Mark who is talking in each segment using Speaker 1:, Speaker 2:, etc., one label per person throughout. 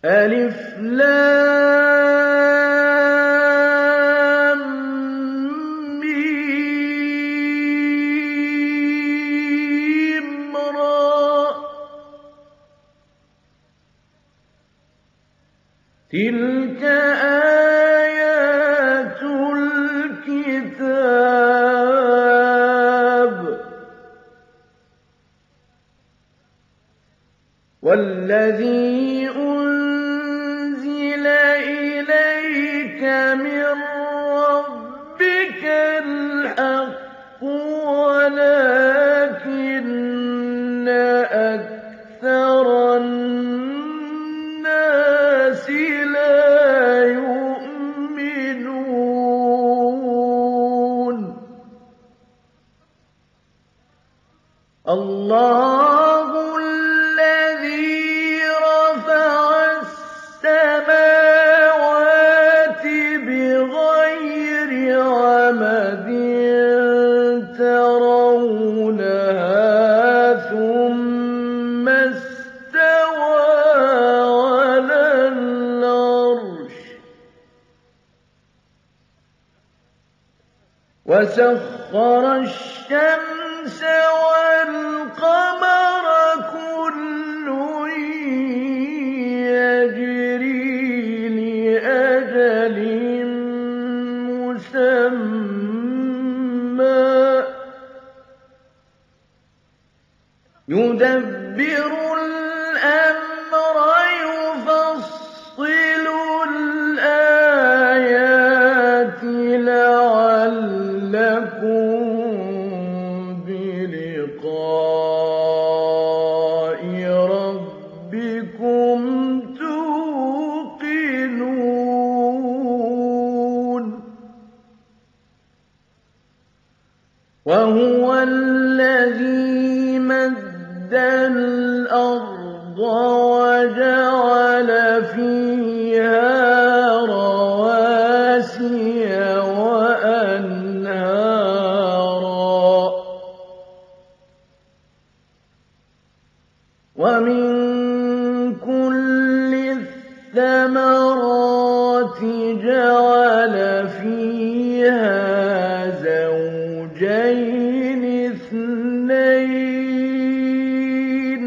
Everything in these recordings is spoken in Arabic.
Speaker 1: ألف لام ميم را تلك آيات الكتاب والذي أنزل إليك من ربك الحق ولكن أكثر الناس لا يؤمنون الله الذي رفع السماوات بغير عمد ترونها ثم استوى على العرش وسخر الشمس والقمر كل يجري لأجل مسمى يدبر الأمر يفصل الآيات لعلكم بلقاء ربكم توقنون وهو الذي مد الأرض وجعل فيها رواسي وأنهارا ومن كل الثمرات جعل فيها زوجين اثنين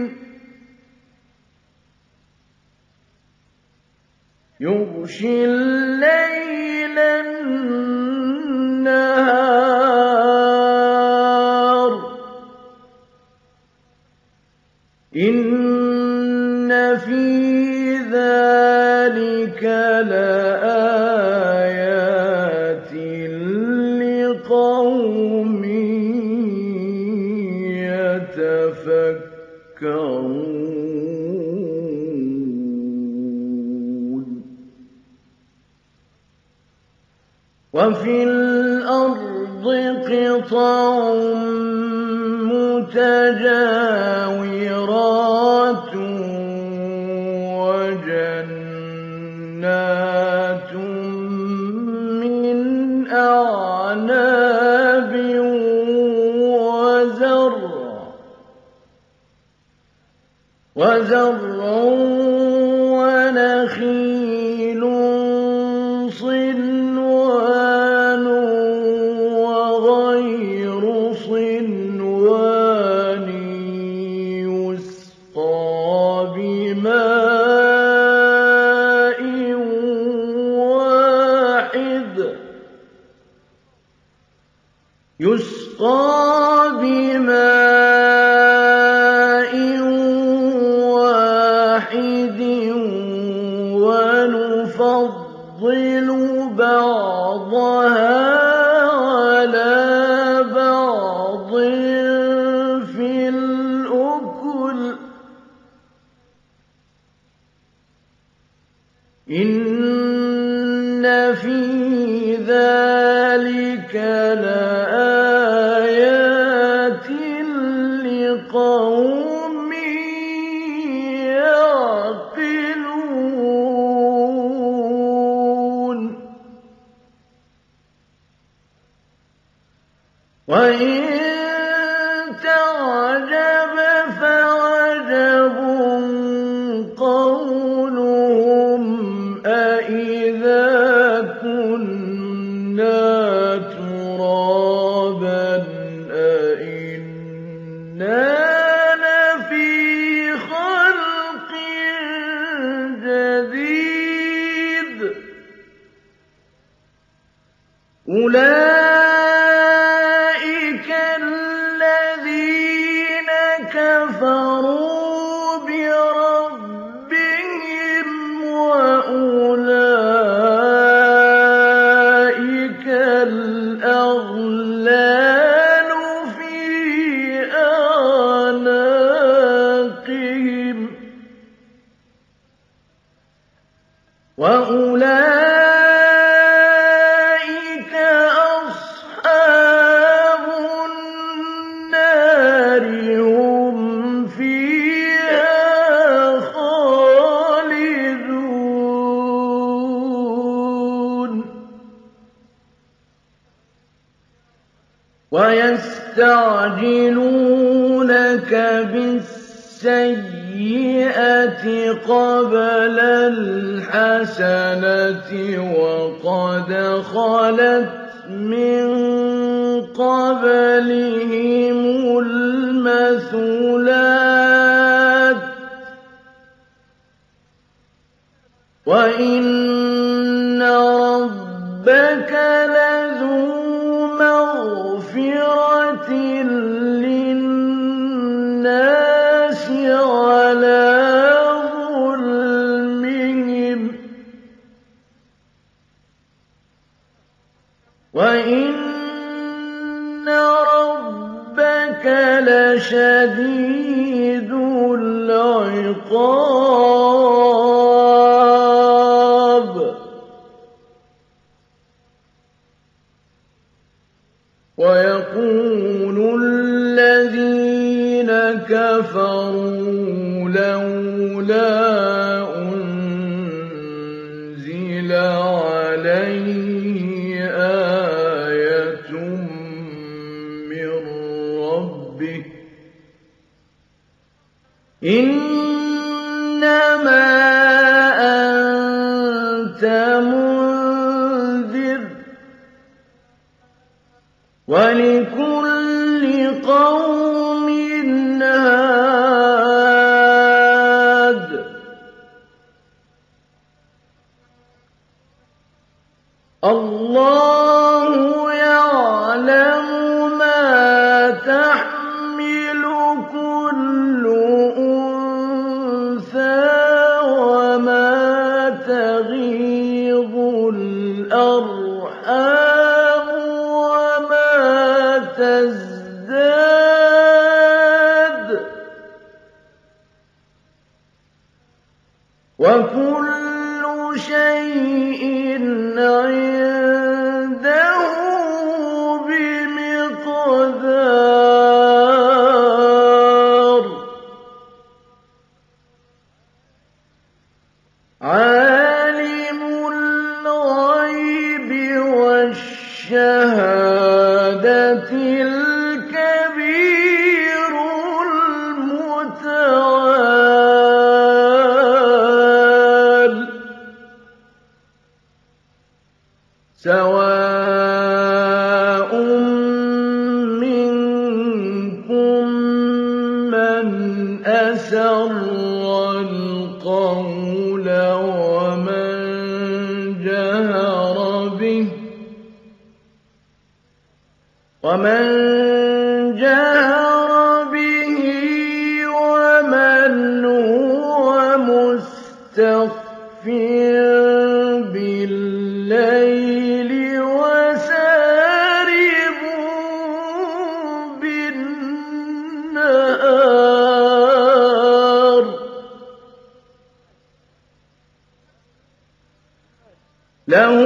Speaker 1: يغشي الليل النهار إن في ذلك لآيات لقوم يتفكرون وفي الأرض قطع متجاورات وجنات من أعناب وزرع ونخيل صنوان وغير صنوان يسقى بماء واحد ونفضل بعضها على بعض في الأكل إن في ذلك لآيات لقوم يعقلون وإن تعجب فعجب قولهم أولئك الذين كفروا بربهم وأولئك الأغلال في أعناقهم وأولئك أصحاب النار هم فيها خالدون ويستعجلونك بالسيئة قبل الحسنة وقد خلت من قبلهم المثلات وإن ربك لذو مغفرة للناس على ظلمهم وإن ربك لشديد العقاب ويقول الذين كفروا لولا أنزل عليه آية من ربه إنما أنت منذر ولكل قوم هاد الله يعلم ما تحمل كل أنثى وما تغيض الأرحام وما تزداد وكل شيء عنده بمقدار عالم الغيب والشهادة الكبير المتعال سواء منكم من أسر القول ومن جهر به ومن هو مستخف بالليل وسارب بالنهار له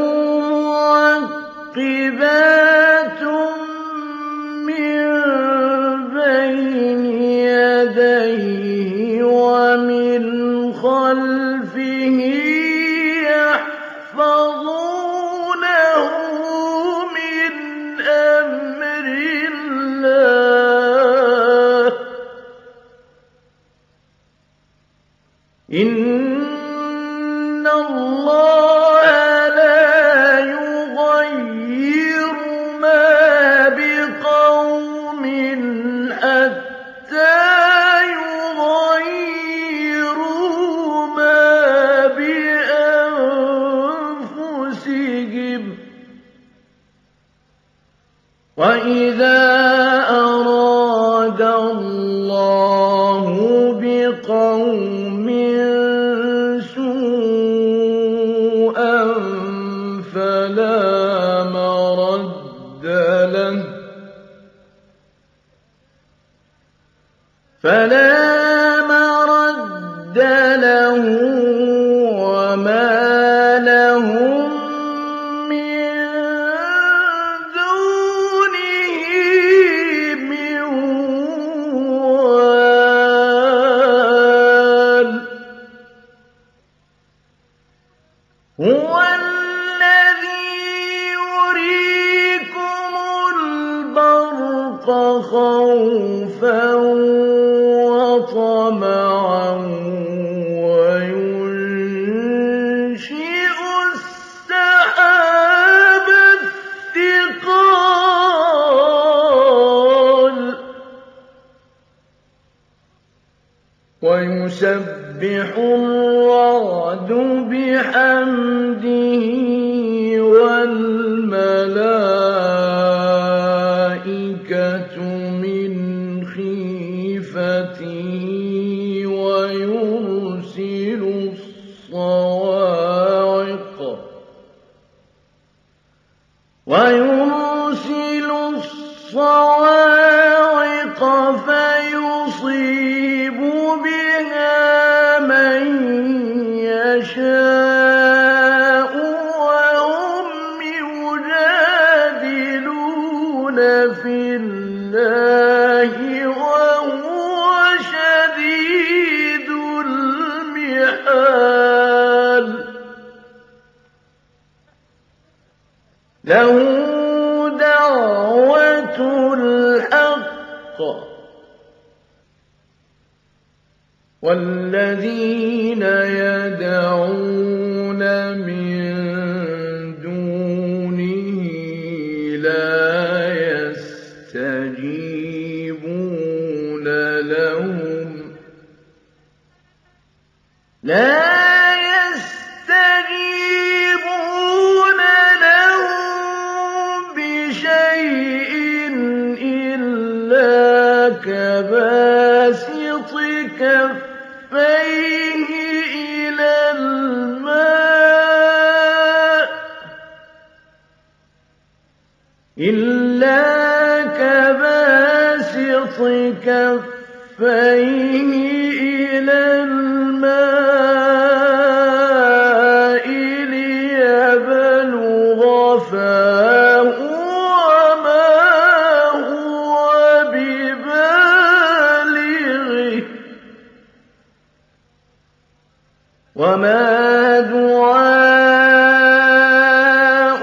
Speaker 1: معقبات من بين يديه ومن خلفه يحفظونه من أمر الله إن الله لا يغير ما بقوم حتى يغيروا ما فلا مرد له وما لهم من دونه من وال هو الذي يريكم البرق خوفا وطمعا وينشئ السحاب الثقال ويسبح الرعد بحمده والملائكة من خيفته ويرسل الصواعق فيصيب بها من يشاء وهم يجادلون في الله وهو شديد المحال له دعوة الحق والذين يدعون من دونه لا يستجيبون لهم بشيء إلا كباسط كفيه إلى الماء ليبلغ فاه وما هو ببالغه وما دعاء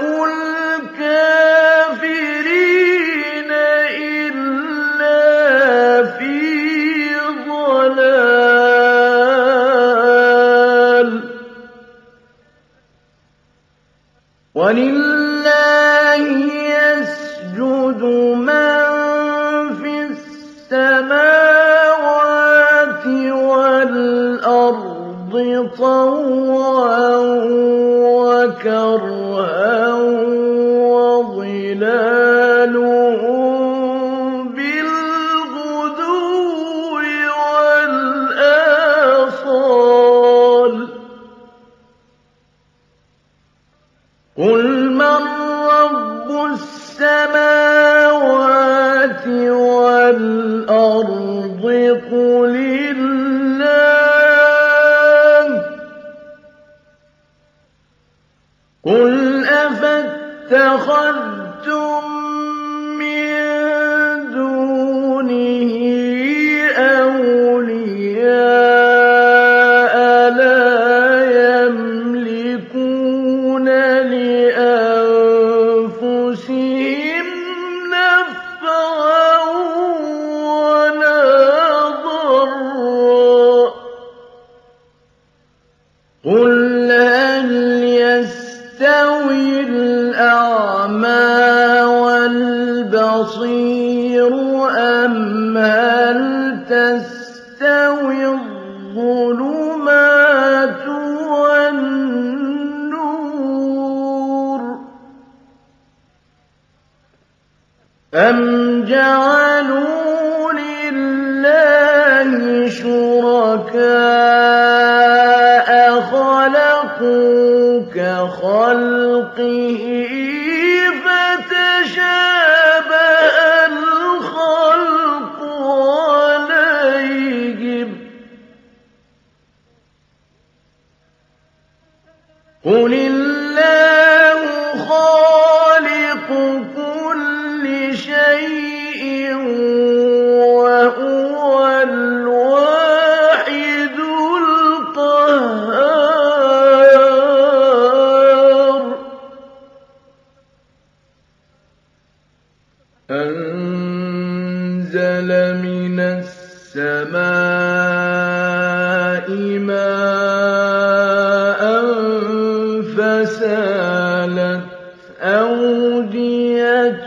Speaker 1: الكافرين إلا في ضلال ولله يسجد من في السماوات والأرض طوعا وكرها وظلالهم بالغدو والآصال قل من رب السماوات والأرض قل الله قل أفاتخذتم من دونه أولياء لا يملكون لأنفسهم نفعا ولا ضرا قل هل يستوي الأعمى والبصير أم هل تستوي الظلمات والنور أم جعلوا لله شركاء خلقوا كخلقه فتشابه الخلق عليهم قُلِ اللَّهُ خَالِقُ كُلِّ شَيْءٍ وَهُوَ الْوَاحِدُ الْقَهَّارُ أَنزَلَ مِنَ السَّمَاءِ مَاءً فَسَالَتْ أَوْدِيَةٌ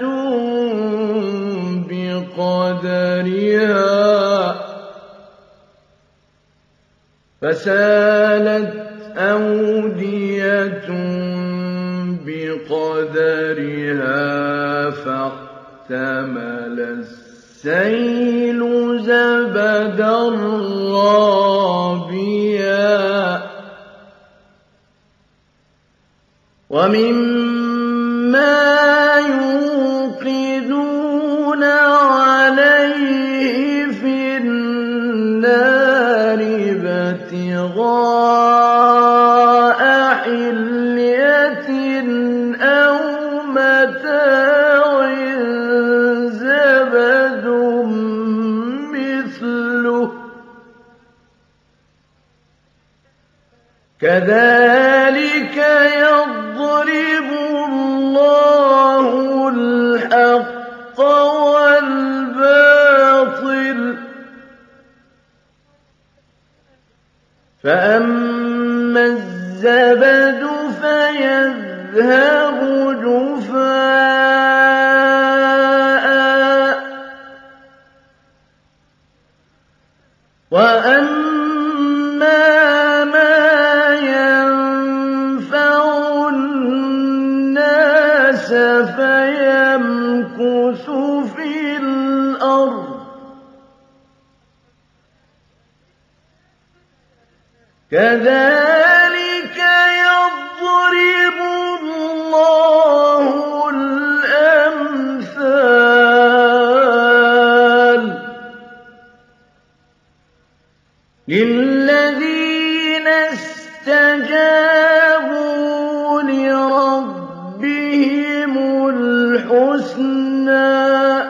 Speaker 1: بِقَدَرِهَا فَاحْتَمَلَ السَّيْلُ زَبَدًا رَّابِيًا وَمِمَّا يُوقِدُونَ عَلَيْهِ فِي النَّارِ ابْتِغَاءَ حِلْيَةٍ أَوْ مَتَاعٍ زَبَدٌ مِّثْلُهُ ۚ كَذَٰلِكَ يَضْرِبُ اللَّهُ الْحَقَّ وَالْبَاطِلَ ۚ فَأَمَّا الزَّبَدُ فَيَذْهَبُ جُفَاءً وَأَمَّا مَا يَنفَعُ النَّاسَ فَيَمْكُثُ فِي الْأَرْضِ ۚ كَذَٰلِكَ يَضْرِبُ اللَّهُ الْأَمْثَالَ لِلَّذِينَ اسْتَجَابُوا لِرَبِّهِمُ الْحُسْنَىٰ ۚ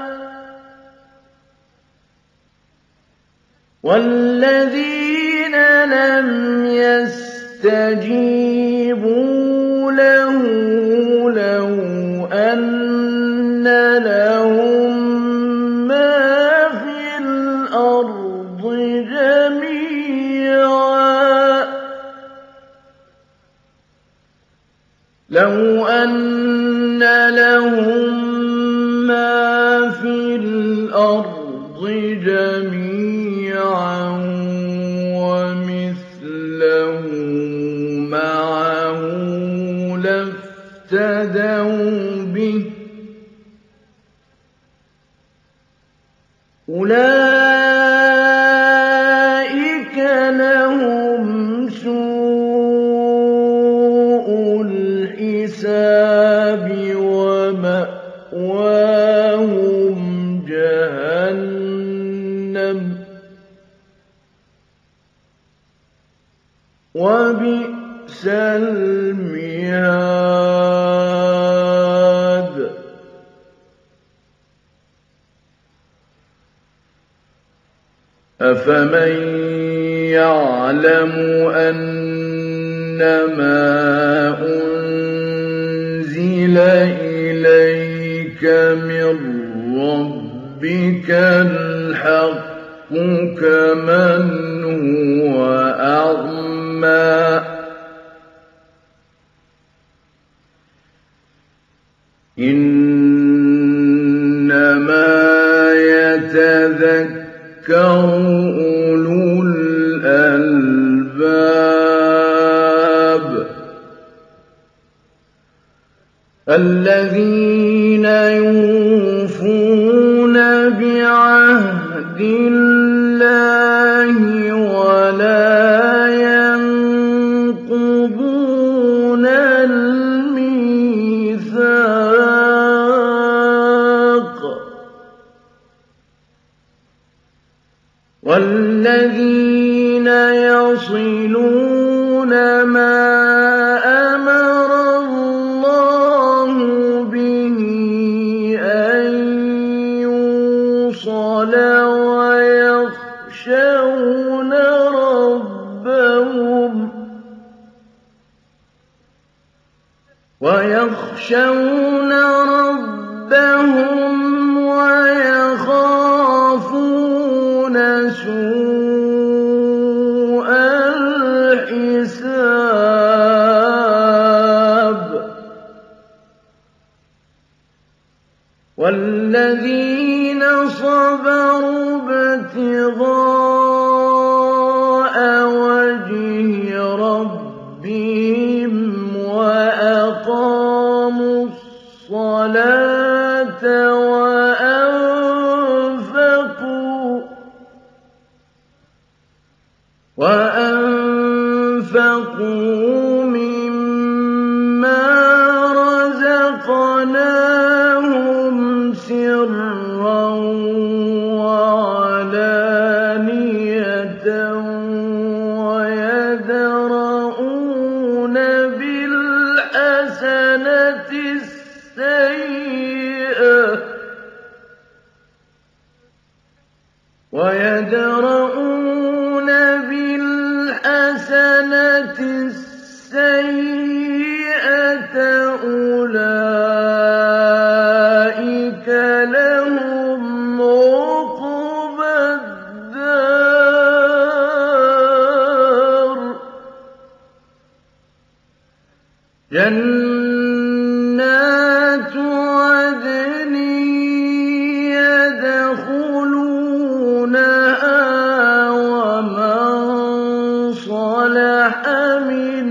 Speaker 1: وَالَّذِينَ لَمْ يَسْتَجِيبُوا لَهُ لَوْ أَنَّ لَهُم مَّا فِي الْأَرْضِ جَمِيعًا وَمِثْلَهُ مَعَهُ لَافْتَدَوْا بِهِ ۚ أُولَٰئِكَ لَهُمْ سُوءُ الْحِسَابِ وَمَأْوَاهُمْ جَهَنَّمُ ۖ وَبِئْسَ الْمِهَادُ أَفَمَن يَعْلَمُ أَنَّمَا أُنزِلَ إِلَيْكَ مِن رَّبِّكَ الْحَقُّ كَمَنْ هُوَ أَعْمَىٰ ۚ إِنَّمَا يَتَذَكَّرُ أُولُو الْأَلْبَابِ الَّذِينَ يُوفُونَ بِعَهْدِ اللَّهِ وَلَا يَنقُضُونَ الْمِيثَاقَ وَالَّذِينَ يَصِلُونَ مَا أَمَرَ ويخشون ربهم ويخافون سوء الحساب والذين صبروا ابتغاء وجه ربهم وأقاموا الصلاة وأنفقوا مما رزقناهم سرا وعلانية ويدرؤون بالحسنة السيئة أولئك لهم عقبى الدار جنات عدن يدخلونها ومن صلح من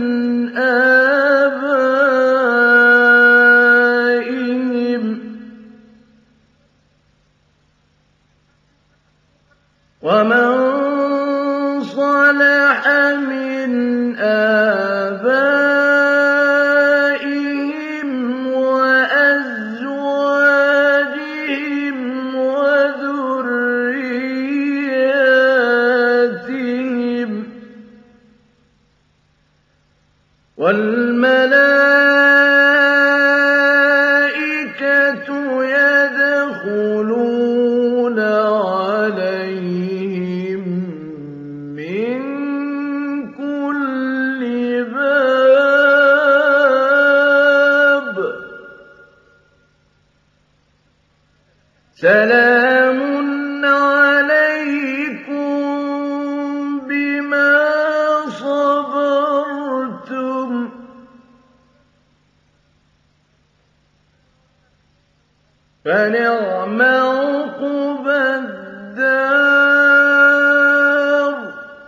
Speaker 1: آبائهم وأزواجهم وذرياتهم والملائكة يدخلون عليهم من كل باب سلام عليكم بما صبرتم فنعم عقبى الدار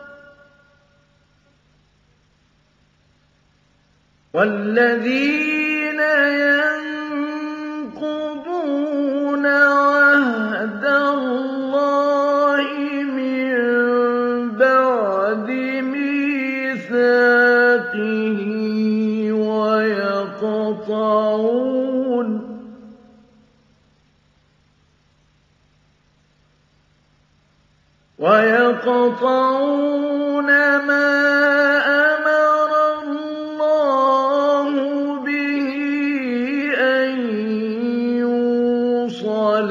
Speaker 1: والذين ينقضون عهد الله من بعد ميثاقه ويقطعون ما أمر الله به أن يوصل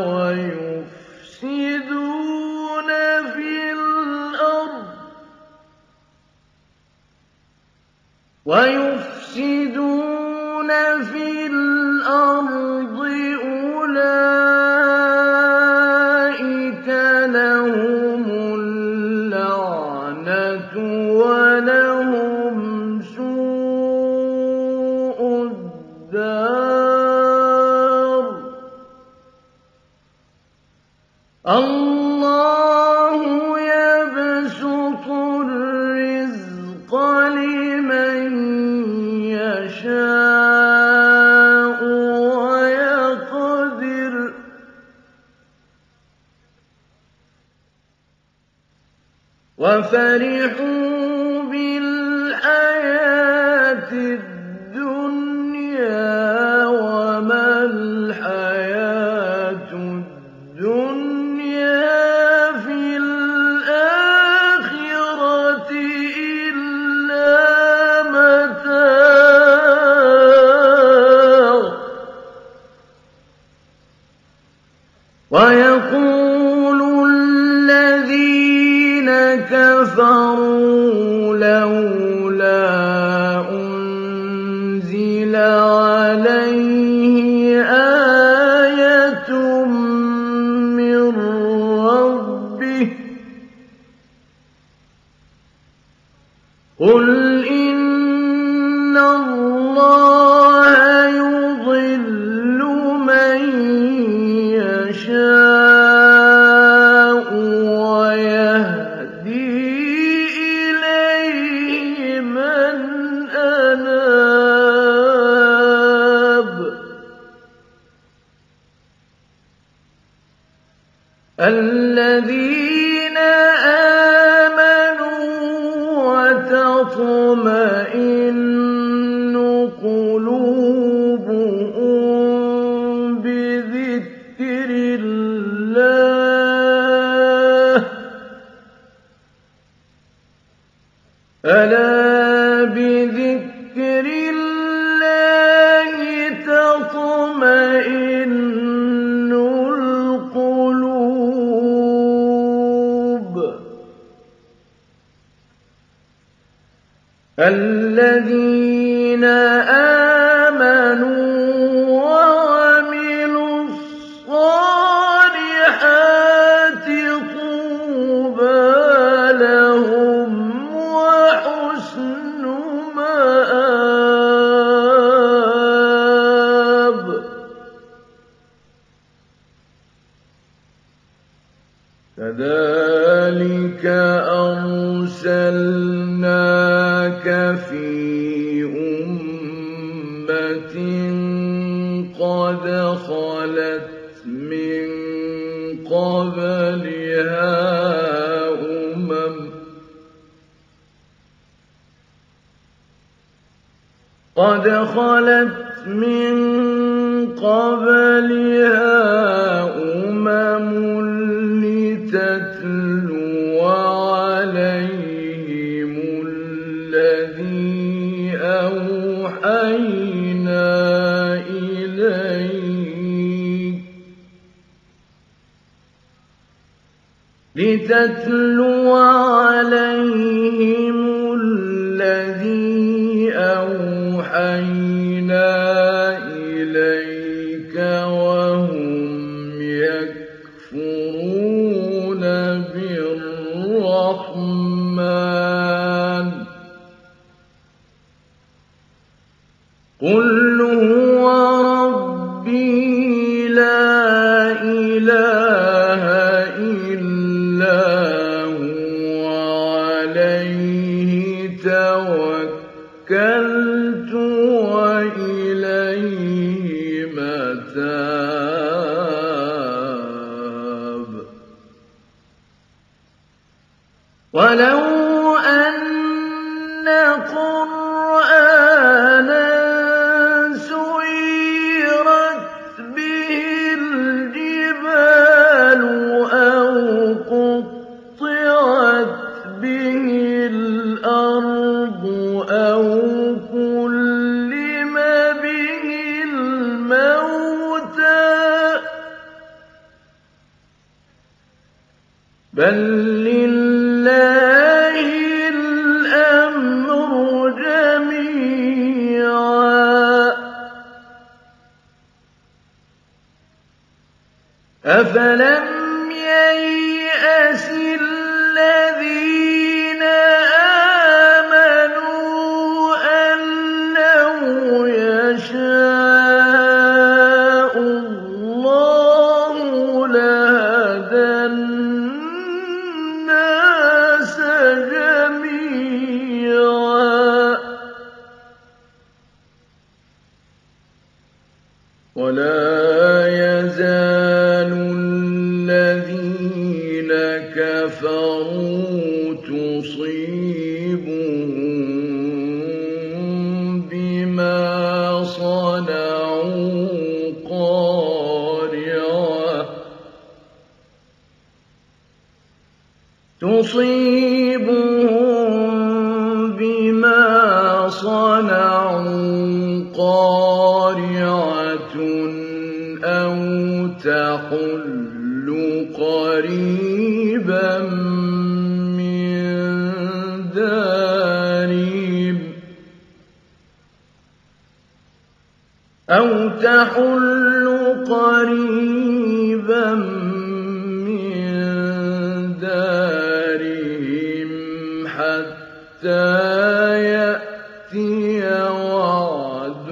Speaker 1: ويفسدون في الأرض أولئك لهم اللعنة ولهم سوء الدار الله يبسط الرزق لمن يشاء ويقدر وفرحوا بالحياة الدنيا وما الحياة الدنيا في الآخرة إلا متاع ويقول الذين كفروا الذين آمنوا وتطمئن قلوبهم بذكر الله ألا بذكر الله تطمئن القلوب الذين آمنوا وعملوا الصالحات طوبى لهم وحسن مآب كذلك أرسلناك في أمة قد خلت من قبلها لتتلو عليهم الذي أوحينا إليك وهم يكفرون بالرحمن قل هو ربي لا إله إلا هو عليه توكلت وإليه متاب ولو أن قرآنا سيرت به الجبال أو قطعت به الأرض أو كلم به الموتى بل لله الأمر جميعا أفلم ييأس الذين آمنوا أن لو يشاء الله لهدى الناس جميعا ولا يزال الذين كفروا تصيبهم بما صنعوا قارعة أو تحل قريبا من دارهم حتى يأتي وعد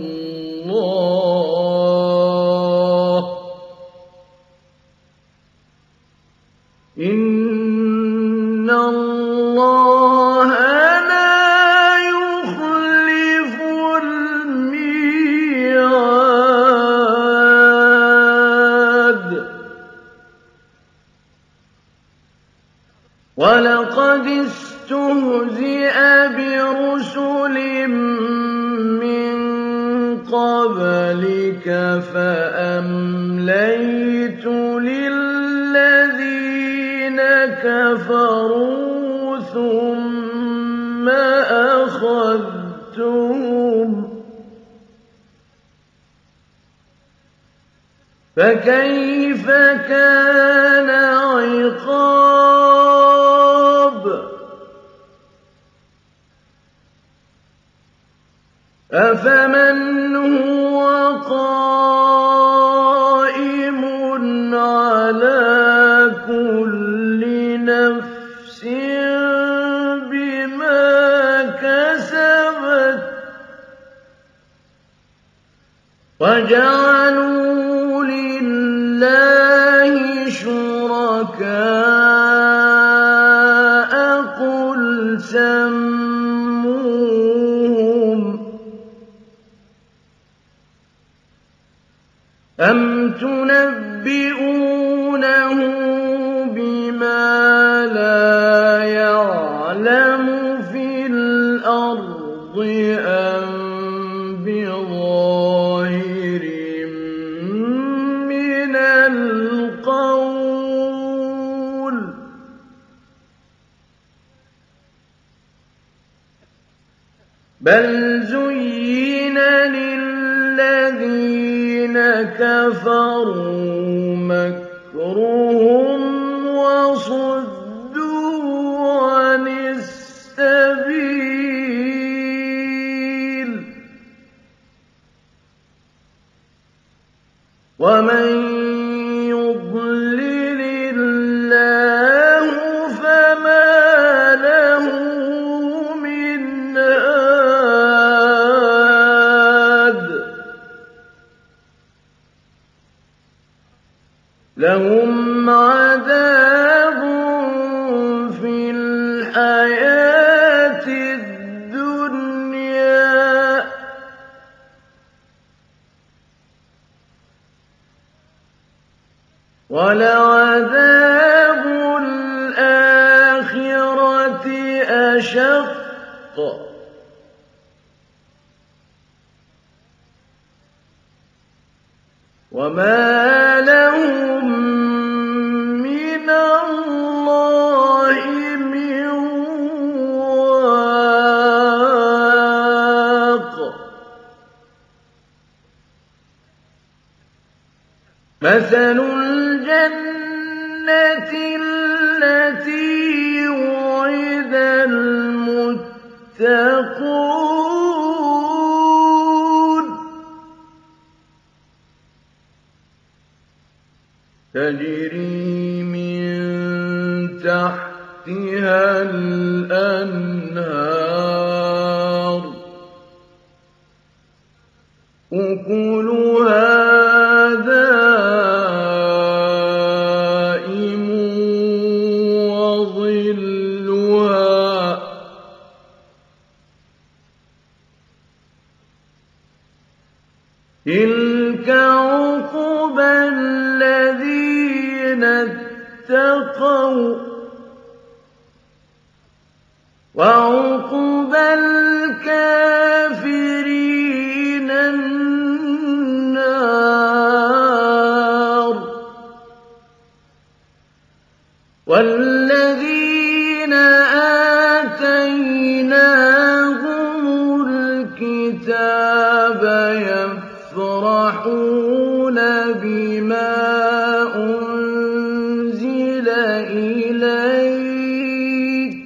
Speaker 1: الله إن الله لا يخلف الميعاد وَلَقَدِ اسْتُهْزِئَ بِرُسُلٍ مِّن قَبْلِكَ فَأَمْلَيْتُ لِلَّذِينَ كَفَرُوا ثُمَّ أَخَذْتُهُمْ ۖ فَكَيْفَ كَانَ عِقَابِ أَفَمَنْ هُوَ قَائِمٌ عَلَىٰ كُلِّ نَفْسٍ بِمَا كَسَبَتْ وَجَعَلُوا لِلَّهِ شُرَكَاءَ قُلْ سَمُّوهُمْ أَمْ تُنَبِّئُونَهُ بِمَا لَا يَعْلَمُ فِي الْأَرْضِ أَم بِظَاهِرٍ مِّنَ الْقَوْلِ ۗ بَلْ زُيِّنَ لِلَّذِينَ كَفَرُوا مَكْرُهُمْ وَصُدُّوا عَنِ السَّبِيلِ ۗ وَمَن يُضْلِلِ اللَّهُ فَمَا لَهُ مِنْ هَادٍ لَّهُمْ عَذَابٌ فِي الْحَيَاةِ الدُّنْيَا ۖ وَلَعَذَابُ الْآخِرَةِ أَشَقُّ ۖ وَمَا لَهُم مِّنَ اللَّهِ مِن وَاقٍ مَثَلُ الْجَنَّةِ الَّتِي وُعِدَ الْمُتَّقُونَ تَجْرِي مِن تَحْتِهَا الْأَنْهَارُ أُكُلُهَا دَائِمٌ وَظِلُّهَا ۚ تِلْكَ عُقْبَى الَّذِينَ اتَّقَوا ۖ وَّعُقْبَى الْكَافِرِينَ النَّارُ وَالَّذِينَ آتَيْنَاهُمُ الْكِتَابَ يَفْرَحُونَ بِمَا أُنزِلَ إِلَيْكَ ۖ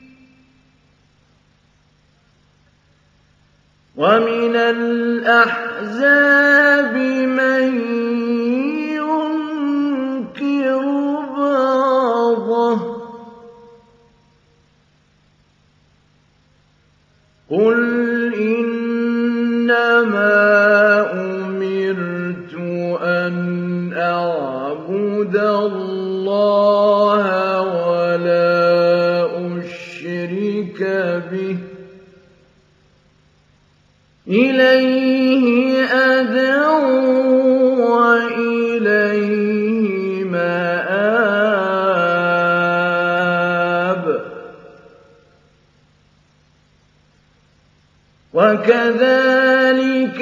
Speaker 1: وَمِنَ الْأَحْزَابِ مَن يُنكِرُ بَعْضَهُ ۚ قُلْ إِنَّمَا أُمِرْتُ أَنْ أَعْبُدَ اللَّهَ وَلَا أُشْرِكَ بِهِ ۚ إِلَيْهِ أَدْعُو وَإِلَيْهِ مَآبِ وكذلك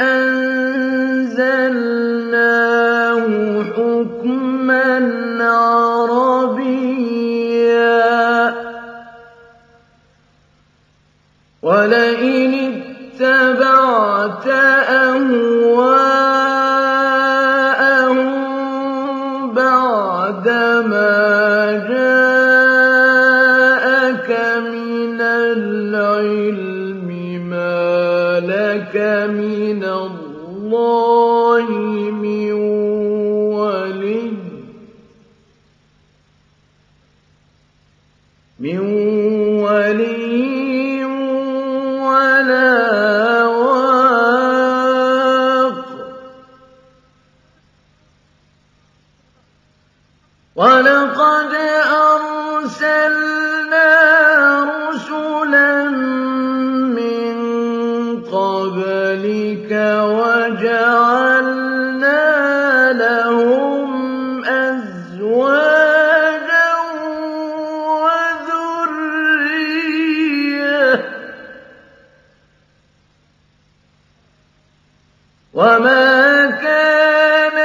Speaker 1: أنزلناه حكما عربيا ولئن اتبعت أهواءهم بعدما جاءك من العلم ما لك من الله من ولي ولا واق ولقد أرسلنا رسلا من قبلك وجعلنا لهم أزواجا وذرية وما كان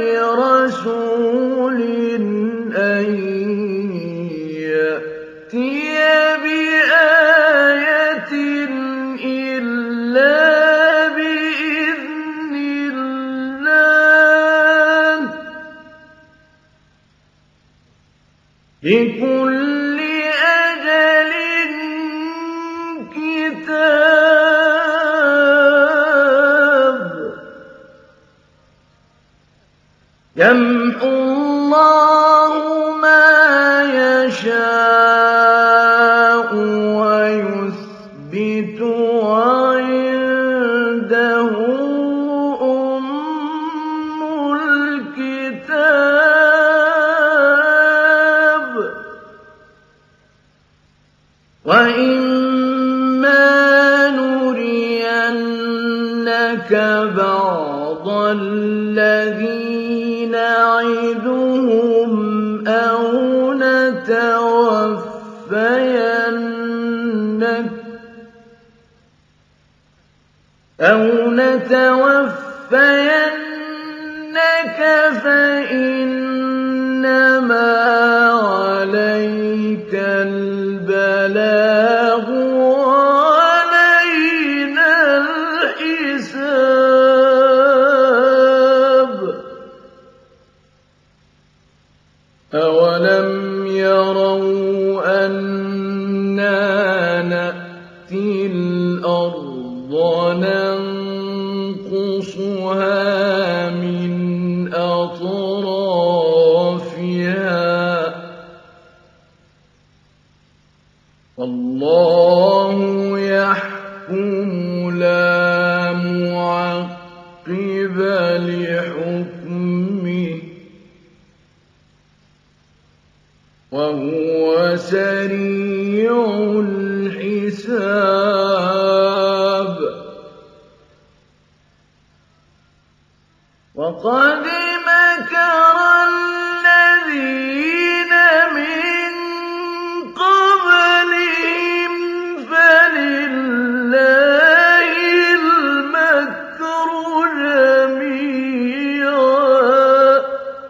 Speaker 1: لرسول أن يأتي بآية إلا بإذن الله لكل أجل كتاب يمحو الله ما يشاء ويثبت وعنده أم الكتاب وإما نرينك بعض الذي نعدهم أو نتوفينك فإنما عليك البلاغ وعلينا الحساب أولم يروا أنا نأتي الأرض ننقصها من أطرافها والله يحكم لا معقب لحكمه وهو سريع الحساب وقد مكر الذين من قبلهم فلله المكر جميعا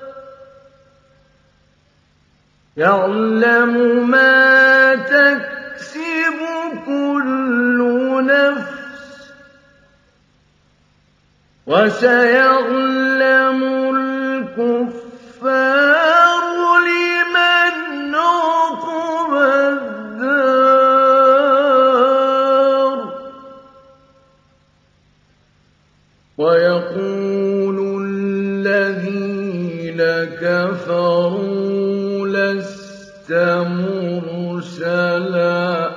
Speaker 1: يعلم ما تكسب كل نفس وسيعلم الكفار لمن عقبى الدار ويقول الذين كفروا لست مرسلا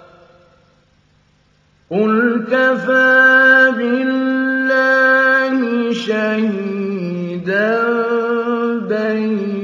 Speaker 1: قل كفى بالله شهيدا بيننا